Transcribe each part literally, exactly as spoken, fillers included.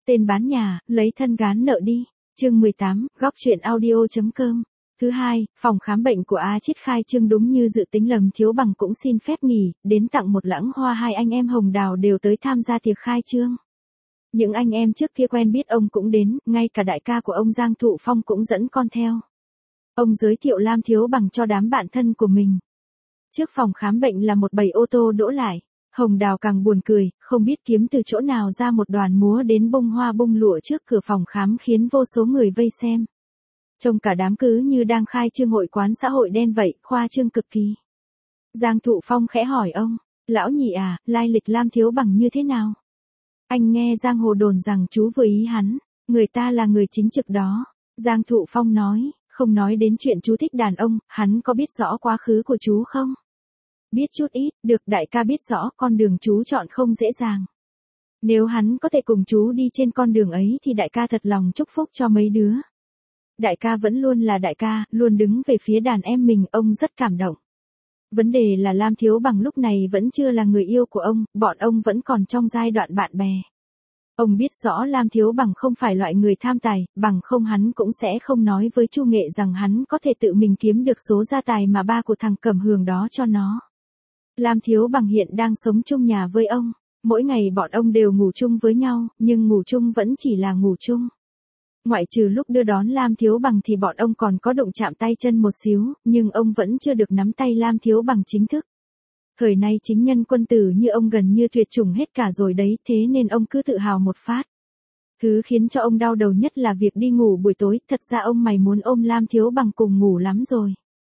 Tên bán nhà, lấy thân gán nợ đi. Chương mười tám, góc chuyện audio.com. Thứ hai, phòng khám bệnh của A Chít khai trương đúng như dự tính, Lâm Thiếu Bằng cũng xin phép nghỉ, đến tặng một lẵng hoa. Hai anh em Hồng Đào đều tới tham gia tiệc khai trương. Những anh em trước kia quen biết ông cũng đến, ngay cả đại ca của ông Giang Thụ Phong cũng dẫn con theo. Ông giới thiệu Lam Thiếu Bằng cho đám bạn thân của mình. Trước phòng khám bệnh là một bầy ô tô đỗ lại. Hồng Đào càng buồn cười, không biết kiếm từ chỗ nào ra một đoàn múa đến bông hoa bông lụa trước cửa phòng khám khiến vô số người vây xem. Trông cả đám cứ như đang khai trương hội quán xã hội đen vậy, khoa trương cực kỳ. Giang Thụ Phong khẽ hỏi ông, lão nhị à, lai lịch Lam Thiếu Bằng như thế nào? Anh nghe giang hồ đồn rằng chú vừa ý hắn, người ta là người chính trực đó. Giang Thụ Phong nói, không nói đến chuyện chú thích đàn ông, hắn có biết rõ quá khứ của chú không? Biết chút ít, được, đại ca biết rõ con đường chú chọn không dễ dàng. Nếu hắn có thể cùng chú đi trên con đường ấy thì đại ca thật lòng chúc phúc cho mấy đứa. Đại ca vẫn luôn là đại ca, luôn đứng về phía đàn em mình, ông rất cảm động. Vấn đề là Lam Thiếu Bằng lúc này vẫn chưa là người yêu của ông, bọn ông vẫn còn trong giai đoạn bạn bè. Ông biết rõ Lam Thiếu Bằng không phải loại người tham tài, bằng không hắn cũng sẽ không nói với Chu Nghệ rằng hắn có thể tự mình kiếm được số gia tài mà ba của thằng Cẩm Hường đó cho nó. Lam Thiếu Bằng hiện đang sống chung nhà với ông, mỗi ngày bọn ông đều ngủ chung với nhau, nhưng ngủ chung vẫn chỉ là ngủ chung. Ngoại trừ lúc đưa đón Lam Thiếu Bằng thì bọn ông còn có đụng chạm tay chân một xíu, nhưng ông vẫn chưa được nắm tay Lam Thiếu Bằng chính thức. Thời nay chính nhân quân tử như ông gần như tuyệt chủng hết cả rồi đấy, thế nên ông cứ tự hào một phát. Thứ khiến cho ông đau đầu nhất là việc đi ngủ buổi tối, thật ra ông mày muốn ôm Lam Thiếu Bằng cùng ngủ lắm rồi.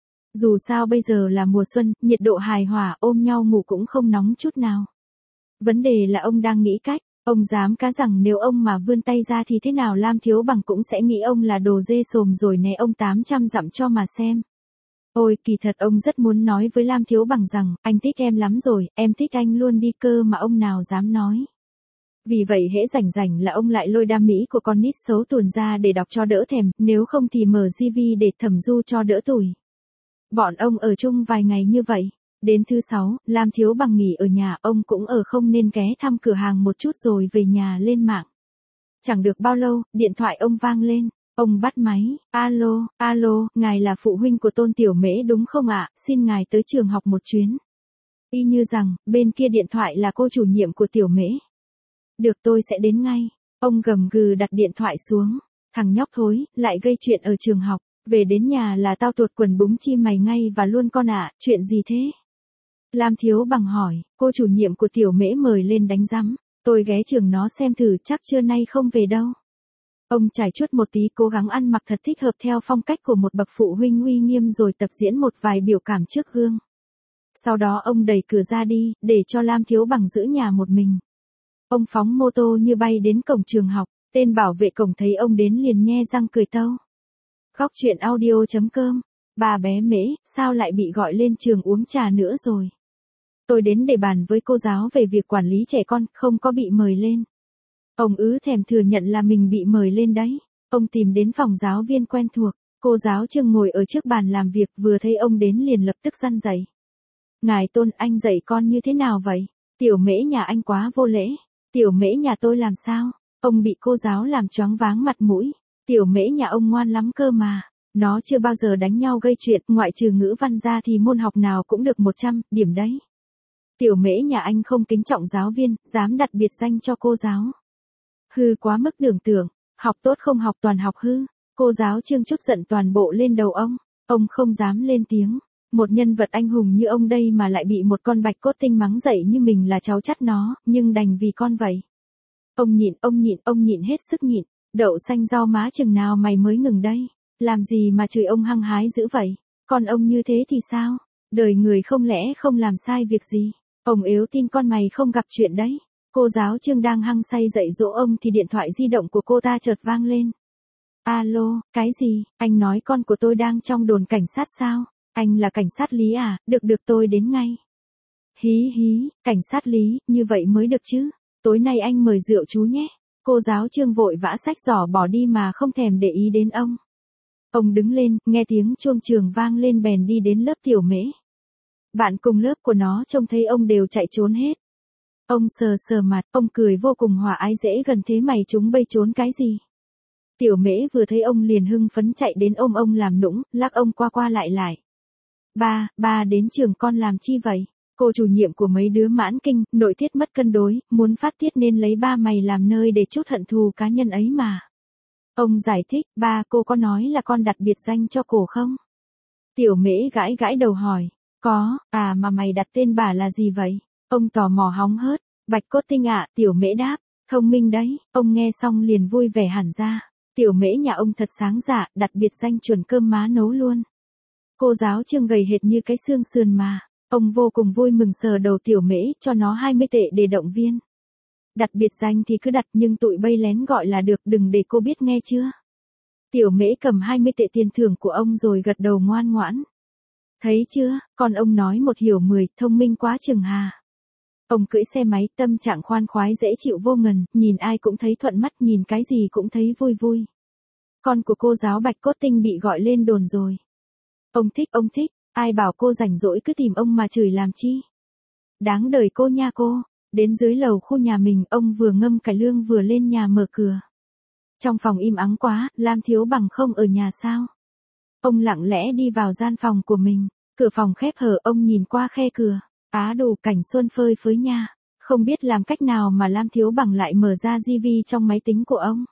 Dù sao bây giờ là mùa xuân, nhiệt độ hài hòa, ôm nhau ngủ cũng không nóng chút nào. Vấn đề là ông đang nghĩ cách, ông dám cá rằng nếu ông mà vươn tay ra thì thế nào Lam Thiếu Bằng cũng sẽ nghĩ ông là đồ dê sồm rồi né ông tám trăm dặm cho mà xem. Ôi, kỳ thật ông rất muốn nói với Lam Thiếu Bằng rằng, anh thích em lắm rồi, em thích anh luôn đi cơ mà ông nào dám nói. Vì vậy hễ rảnh rảnh là ông lại lôi đam mỹ của con nít xấu tuồn ra để đọc cho đỡ thèm, nếu không thì mở gi vi để thẩm du cho đỡ tủi. Bọn ông ở chung vài ngày như vậy. Đến thứ sáu, Lam Thiếu Bằng nghỉ ở nhà, ông cũng ở không nên ghé thăm cửa hàng một chút rồi về nhà lên mạng. Chẳng được bao lâu, điện thoại ông vang lên. Ông bắt máy, alo, alo, ngài là phụ huynh của Tôn Tiểu Mễ đúng không ạ, xin ngài tới trường học một chuyến. Y như rằng, bên kia điện thoại là cô chủ nhiệm của Tiểu Mễ. Được, tôi sẽ đến ngay. Ông gầm gừ đặt điện thoại xuống. Thằng nhóc thối, lại gây chuyện ở trường học. Về đến nhà là tao tuột quần búng chim mày ngay và luôn con ạ, chuyện gì thế? Lam Thiếu Bằng hỏi, cô chủ nhiệm của Tiểu Mễ mời lên đánh rắm, tôi ghé trường nó xem thử, chắc trưa nay không về đâu. Ông trải chuốt một tí, cố gắng ăn mặc thật thích hợp theo phong cách của một bậc phụ huynh uy nghiêm rồi tập diễn một vài biểu cảm trước gương. Sau đó ông đẩy cửa ra đi, để cho Lam Thiếu Bằng giữ nhà một mình. Ông phóng mô tô như bay đến cổng trường học, tên bảo vệ cổng thấy ông đến liền nhe răng cười tâu. Góc chuyện audio.com. Bà bé Mễ, sao lại bị gọi lên trường uống trà nữa rồi? Tôi đến để bàn với cô giáo về việc quản lý trẻ con, không có bị mời lên. Ông ứ thèm thừa nhận là mình bị mời lên đấy. Ông tìm đến phòng giáo viên quen thuộc, cô giáo Trương ngồi ở trước bàn làm việc, vừa thấy ông đến liền lập tức răn dạy. Ngài Tôn, anh dạy con như thế nào vậy? Tiểu Mễ nhà anh quá vô lễ. Tiểu Mễ nhà tôi làm sao? Ông bị cô giáo làm choáng váng mặt mũi. Tiểu Mễ nhà ông ngoan lắm cơ mà. Nó chưa bao giờ đánh nhau gây chuyện, ngoại trừ ngữ văn ra thì môn học nào cũng được một trăm điểm đấy. Tiểu Mễ nhà anh không kính trọng giáo viên, dám đặt biệt danh cho cô giáo. Hư quá mức tưởng tượng, học tốt không học toàn học hư. Cô giáo Trương trút giận toàn bộ lên đầu ông, ông không dám lên tiếng. Một nhân vật anh hùng như ông đây mà lại bị một con bạch cốt tinh mắng dậy như mình là cháu chắt nó, nhưng đành vì con vậy. Ông nhịn, ông nhịn, ông nhịn hết sức nhịn. Đậu xanh rau má chừng nào mày mới ngừng đây? Làm gì mà chửi ông hăng hái dữ vậy? Còn ông như thế thì sao? Đời người không lẽ không làm sai việc gì? Ông yếu tin con mày không gặp chuyện đấy. Cô giáo Trương đang hăng say dạy dỗ ông thì điện thoại di động của cô ta chợt vang lên. Alo, cái gì? Anh nói con của tôi đang trong đồn cảnh sát sao? Anh là cảnh sát Lý à? Được được, tôi đến ngay. Hí hí, cảnh sát Lý, như vậy mới được chứ. Tối nay anh mời rượu chú nhé. Cô giáo Trương vội vã xách giỏ bỏ đi mà không thèm để ý đến ông. Ông đứng lên, nghe tiếng chuông trường vang lên bèn đi đến lớp Tiểu Mễ. Bạn cùng lớp của nó trông thấy ông đều chạy trốn hết. Ông sờ sờ mặt, ông cười vô cùng hòa ái dễ gần thế mày chúng bây trốn cái gì. Tiểu Mễ vừa thấy ông liền hưng phấn chạy đến ôm ông làm nũng, lắc ông qua qua lại lại. Ba, ba đến trường con làm chi vậy? Cô chủ nhiệm của mấy đứa mãn kinh, nội tiết mất cân đối, muốn phát tiết nên lấy ba mày làm nơi để chút hận thù cá nhân ấy mà. Ông giải thích, ba cô có nói là con đặt biệt danh cho cổ không? Tiểu Mễ gãi gãi đầu hỏi, có, à mà mày đặt tên bà là gì vậy? Ông tò mò hóng hớt, Bạch Cốt Tinh ạ, Tiểu Mễ đáp, thông minh đấy, ông nghe xong liền vui vẻ hẳn ra. Tiểu Mễ nhà ông thật sáng dạ, đặt biệt danh chuẩn cơm má nấu luôn. Cô giáo Trương gầy hệt như cái xương sườn mà. Ông vô cùng vui mừng sờ đầu Tiểu Mễ cho nó hai mươi tệ để động viên. Đặt biệt danh thì cứ đặt nhưng tụi bay lén gọi là được, đừng để cô biết nghe chưa. Tiểu Mễ cầm hai mươi tệ tiền thưởng của ông rồi gật đầu ngoan ngoãn. Thấy chưa, con ông nói một hiểu mười, thông minh quá chừng hà. Ông cưỡi xe máy, tâm trạng khoan khoái dễ chịu vô ngần, nhìn ai cũng thấy thuận mắt, nhìn cái gì cũng thấy vui vui. Con của cô giáo Bạch Cốt Tinh bị gọi lên đồn rồi. Ông thích, ông thích, ai bảo cô rảnh rỗi cứ tìm ông mà chửi làm chi. Đáng đời cô nha cô. Đến dưới lầu khu nhà mình, ông vừa ngâm cải lương vừa lên nhà mở cửa. Trong phòng im ắng quá, Lam Thiếu Bằng không ở nhà sao? Ông lặng lẽ đi vào gian phòng của mình, cửa phòng khép hờ, ông nhìn qua khe cửa. Á đủ cảnh xuân phơi phới nha. Không biết làm cách nào mà Lam Thiếu Bằng lại mở ra gi vi trong máy tính của ông.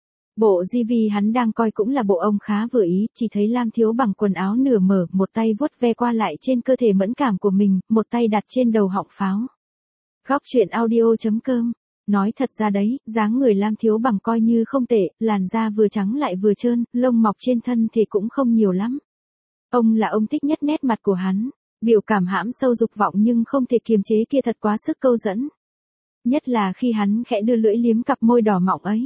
Bộ gi vi hắn đang coi cũng là bộ ông khá vừa ý, chỉ thấy Lam Thiếu Bằng quần áo nửa mở, một tay vuốt ve qua lại trên cơ thể mẫn cảm của mình, một tay đặt trên đầu họng pháo. Góc truyện audio.com. Nói thật ra đấy, dáng người Lam Thiếu Bằng coi như không tệ, làn da vừa trắng lại vừa trơn, lông mọc trên thân thì cũng không nhiều lắm. Ông là ông thích nhất nét mặt của hắn, biểu cảm hãm sâu dục vọng nhưng không thể kiềm chế kia thật quá sức câu dẫn. Nhất là khi hắn khẽ đưa lưỡi liếm cặp môi đỏ mọng ấy.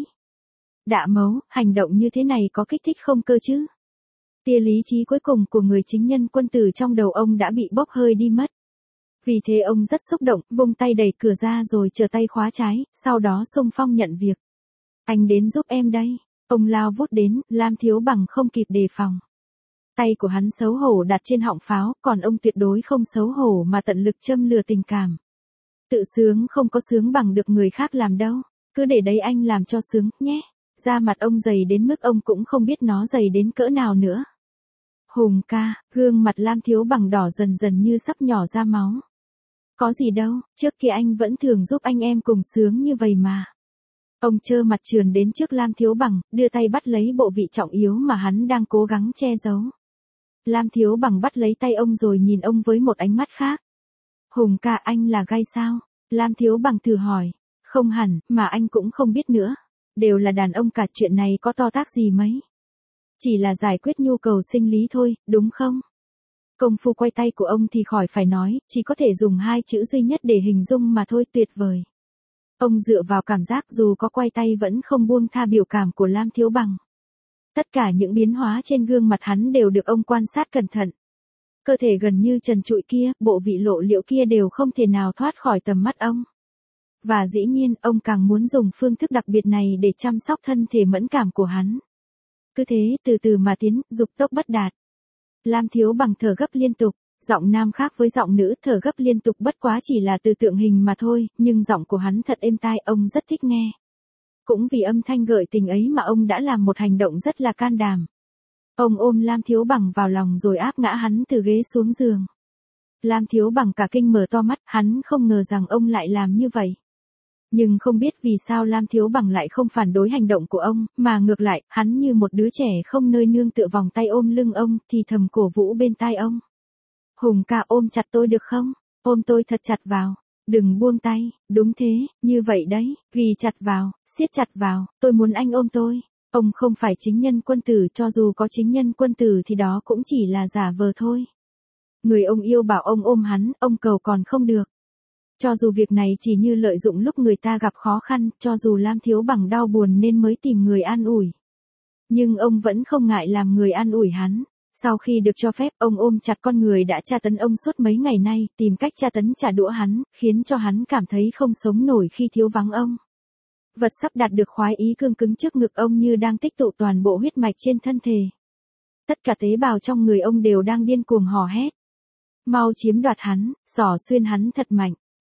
Đạ mấu, hành động như thế này có kích thích không cơ chứ? Tia lý trí cuối cùng của người chính nhân quân tử trong đầu ông đã bị bốc hơi đi mất. Vì thế ông rất xúc động, vung tay đẩy cửa ra rồi trở tay khóa trái, sau đó xung phong nhận việc. Anh đến giúp em đây. Ông lao vút đến, Lam Thiếu Bằng không kịp đề phòng. Tay của hắn xấu hổ đặt trên họng pháo, còn ông tuyệt đối không xấu hổ mà tận lực châm lửa tình cảm. Tự sướng không có sướng bằng được người khác làm đâu, cứ để đấy anh làm cho sướng, nhé. Da mặt ông dày đến mức ông cũng không biết nó dày đến cỡ nào nữa. Hùng ca, gương mặt Lam Thiếu Bằng đỏ dần dần như sắp nhỏ ra máu. Có gì đâu, trước kia anh vẫn thường giúp anh em cùng sướng như vậy mà. Ông trơ mặt trườn đến trước Lam Thiếu Bằng, đưa tay bắt lấy bộ vị trọng yếu mà hắn đang cố gắng che giấu. Lam Thiếu Bằng bắt lấy tay ông rồi nhìn ông với một ánh mắt khác. Hùng ca, anh là gay sao? Lam Thiếu Bằng thử hỏi. Không hẳn, mà anh cũng không biết nữa. Đều là đàn ông cả, chuyện này có to tác gì mấy. Chỉ là giải quyết nhu cầu sinh lý thôi, đúng không? Công phu quay tay của ông thì khỏi phải nói, chỉ có thể dùng hai chữ duy nhất để hình dung mà thôi, tuyệt vời. Ông dựa vào cảm giác dù có quay tay vẫn không buông tha biểu cảm của Lam Thiếu Bằng. Tất cả những biến hóa trên gương mặt hắn đều được ông quan sát cẩn thận. Cơ thể gần như trần trụi kia, bộ vị lộ liễu kia đều không thể nào thoát khỏi tầm mắt ông. Và dĩ nhiên, ông càng muốn dùng phương thức đặc biệt này để chăm sóc thân thể mẫn cảm của hắn. Cứ thế, từ từ mà tiến, dục tốc bất đạt. Lam Thiếu Bằng thở gấp liên tục, giọng nam khác với giọng nữ, thở gấp liên tục bất quá chỉ là từ tượng hình mà thôi, nhưng giọng của hắn thật êm tai, ông rất thích nghe. Cũng vì âm thanh gợi tình ấy mà ông đã làm một hành động rất là can đảm. Ông ôm Lam Thiếu Bằng vào lòng rồi áp ngã hắn từ ghế xuống giường. Lam Thiếu Bằng cả kinh mở to mắt, hắn không ngờ rằng ông lại làm như vậy. Nhưng không biết vì sao Lam Thiếu Bằng lại không phản đối hành động của ông, mà ngược lại, hắn như một đứa trẻ không nơi nương tựa vòng tay ôm lưng ông, thì thầm cổ vũ bên tai ông. Hùng ca, ôm chặt tôi được không? Ôm tôi thật chặt vào. Đừng buông tay, đúng thế, như vậy đấy, ghi chặt vào, siết chặt vào, tôi muốn anh ôm tôi. Ông không phải chính nhân quân tử, cho dù có chính nhân quân tử thì đó cũng chỉ là giả vờ thôi. Người ông yêu bảo ông ôm hắn, ông cầu còn không được. Cho dù việc này chỉ như lợi dụng lúc người ta gặp khó khăn, cho dù Lam Thiếu Bằng đau buồn nên mới tìm người an ủi. Nhưng ông vẫn không ngại làm người an ủi hắn. Sau khi được cho phép, ông ôm chặt con người đã tra tấn ông suốt mấy ngày nay, tìm cách tra tấn trả đũa hắn, khiến cho hắn cảm thấy không sống nổi khi thiếu vắng ông. Vật sắp đạt được khoái ý cương cứng trước ngực ông như đang tích tụ toàn bộ huyết mạch trên thân thể. Tất cả tế bào trong người ông đều đang điên cuồng hò hét. Mau chiếm đoạt hắn, xỏ xuyên hắn thật mạnh.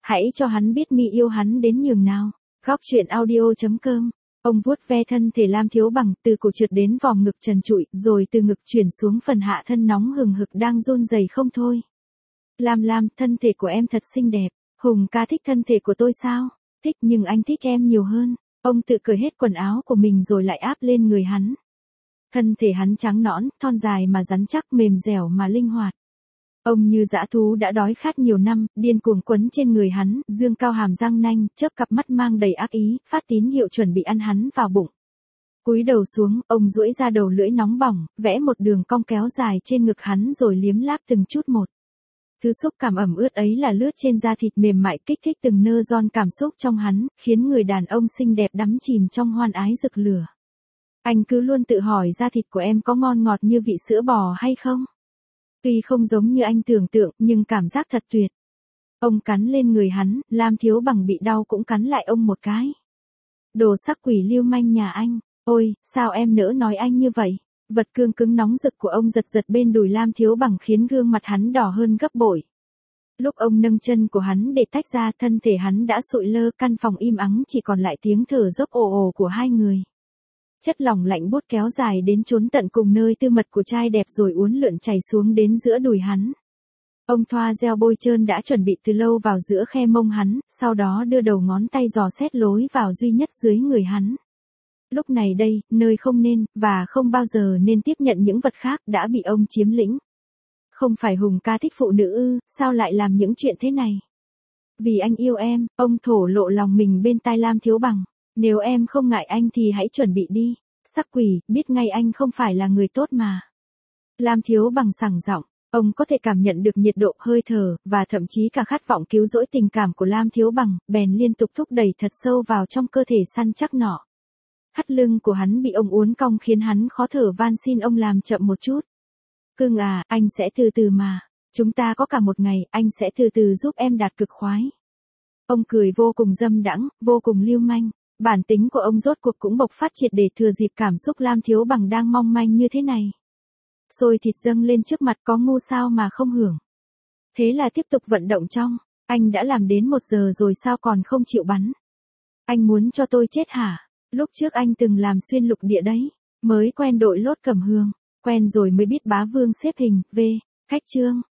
Hãy cho hắn biết mi yêu hắn đến nhường nào. Góc truyện audio.com. Ông vuốt ve thân thể Lam Thiếu Bằng từ cổ trượt đến vòng ngực trần trụi, rồi từ ngực chuyển xuống phần hạ thân nóng hừng hực đang run rẩy không thôi. Lam Lam, thân thể của em thật xinh đẹp. Hùng ca thích thân thể của tôi sao? Thích, nhưng anh thích em nhiều hơn. Ông tự cởi hết quần áo của mình rồi lại áp lên người hắn. Thân thể hắn trắng nõn, thon dài mà rắn chắc, mềm dẻo mà linh hoạt. Ông như dã thú đã đói khát nhiều năm, điên cuồng quấn trên người hắn, dương cao hàm răng nanh, chớp cặp mắt mang đầy ác ý, phát tín hiệu chuẩn bị ăn hắn vào bụng. Cúi đầu xuống, ông duỗi ra đầu lưỡi nóng bỏng, vẽ một đường cong kéo dài trên ngực hắn rồi liếm láp từng chút một. Thứ xúc cảm ẩm ướt ấy là lướt trên da thịt mềm mại, kích thích từng nơ ron cảm xúc trong hắn, khiến người đàn ông xinh đẹp đắm chìm trong hoan ái rực lửa. Anh cứ luôn tự hỏi da thịt của em có ngon ngọt như vị sữa bò hay không? Tuy không giống như anh tưởng tượng, nhưng cảm giác thật tuyệt. Ông cắn lên người hắn, Lam Thiếu Bằng bị đau cũng cắn lại ông một cái. Đồ sắc quỷ lưu manh nhà anh, ôi, sao em nỡ nói anh như vậy? Vật cương cứng nóng rực của ông giật giật bên đùi Lam Thiếu Bằng khiến gương mặt hắn đỏ hơn gấp bội. Lúc ông nâng chân của hắn để tách ra, thân thể hắn đã sụi lơ, căn phòng im ắng chỉ còn lại tiếng thở dốc ồ ồ của hai người. Chất lỏng lạnh buốt kéo dài đến chốn tận cùng nơi tư mật của trai đẹp rồi uốn lượn chảy xuống đến giữa đùi hắn. Ông thoa gel bôi trơn đã chuẩn bị từ lâu vào giữa khe mông hắn, sau đó đưa đầu ngón tay dò xét lối vào duy nhất dưới người hắn. Lúc này đây, nơi không nên, và không bao giờ nên tiếp nhận những vật khác đã bị ông chiếm lĩnh. Không phải Hùng ca thích phụ nữ ư, sao lại làm những chuyện thế này? Vì anh yêu em, ông thổ lộ lòng mình bên tai Lam Thiếu Bằng. Nếu em không ngại anh thì hãy chuẩn bị đi. Sắc quỷ, biết ngay anh không phải là người tốt mà. Lam Thiếu Bằng sảng giọng, ông có thể cảm nhận được nhiệt độ, hơi thở, và thậm chí cả khát vọng cứu rỗi tình cảm của Lam Thiếu Bằng, bèn liên tục thúc đẩy thật sâu vào trong cơ thể săn chắc nọ. Thắt lưng của hắn bị ông uốn cong khiến hắn khó thở, van xin ông làm chậm một chút. Cưng à, anh sẽ từ từ mà. Chúng ta có cả một ngày, anh sẽ từ từ giúp em đạt cực khoái. Ông cười vô cùng dâm đãng, vô cùng lưu manh. Bản tính của ông rốt cuộc cũng bộc phát triệt để thừa dịp cảm xúc Lam Thiếu Bằng đang mong manh như thế này. Xôi thịt dâng lên trước mặt, có ngu sao mà không hưởng. Thế là tiếp tục vận động trong. Anh đã làm đến một giờ rồi sao còn không chịu bắn? Anh muốn cho tôi chết hả? Lúc trước anh từng làm xuyên lục địa đấy. Mới quen đội lốt Cẩm Hương. Quen rồi mới biết bá vương xếp hình, v. Khách trương.